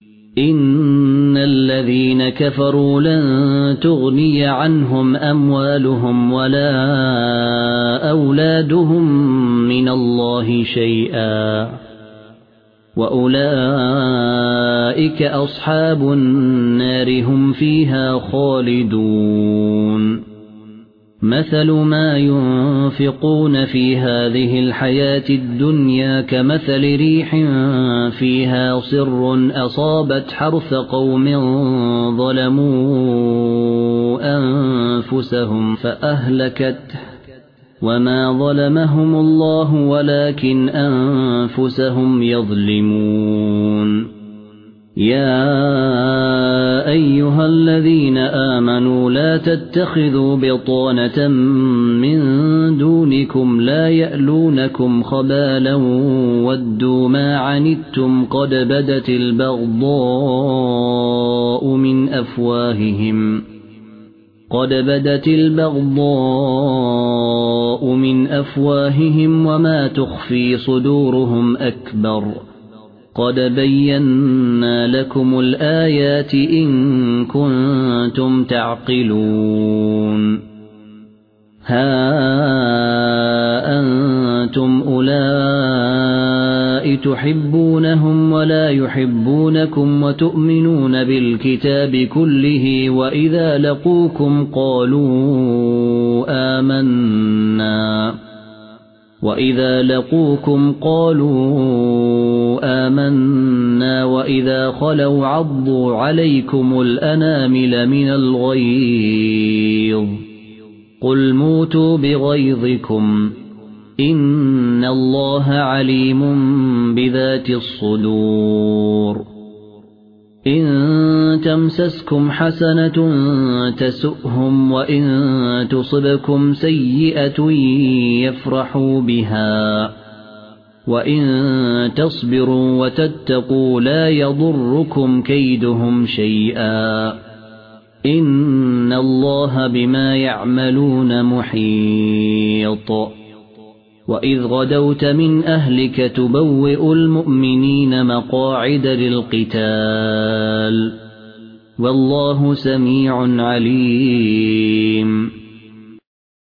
إن الذين كفروا لن تغني عنهم أموالهم ولا أولادهم من الله شيئا وأولئك أصحاب النار هم فيها خالدون مثل ما ينفقون في هذه الحياة الدنيا كمثل ريح فيها صر أصابت حرث قوم ظلموا أنفسهم فأهلكته وما ظلمهم الله ولكن أنفسهم يظلمون يا أيها الذين آمنوا لا تتخذوا بطانة من دونكم لا يألونكم خبالا ودوا ما عنتم قد بدت البغضاء من أفواههم وما تخفي صدورهم أكبر قد بينا لكم الآيات إن كنتم تعقلون ها أنتم أولئك تحبونهم ولا يحبونكم وتؤمنون بالكتاب كله وإذا لقوكم قالوا آمنا وإذا خلوا عضوا عليكم الأنامل من الغيظ قل موتوا بغيظكم إن الله عليم بذات الصدور إن تمسسكم حسنة تسؤهم وإن تصبكم سيئة يفرحوا بها وإن تصبروا وتتقوا لا يضركم كيدهم شيئا إن الله بما يعملون محيط وإذ غدوت من أهلك تبوئ المؤمنين مقاعد للقتال والله سميع عليم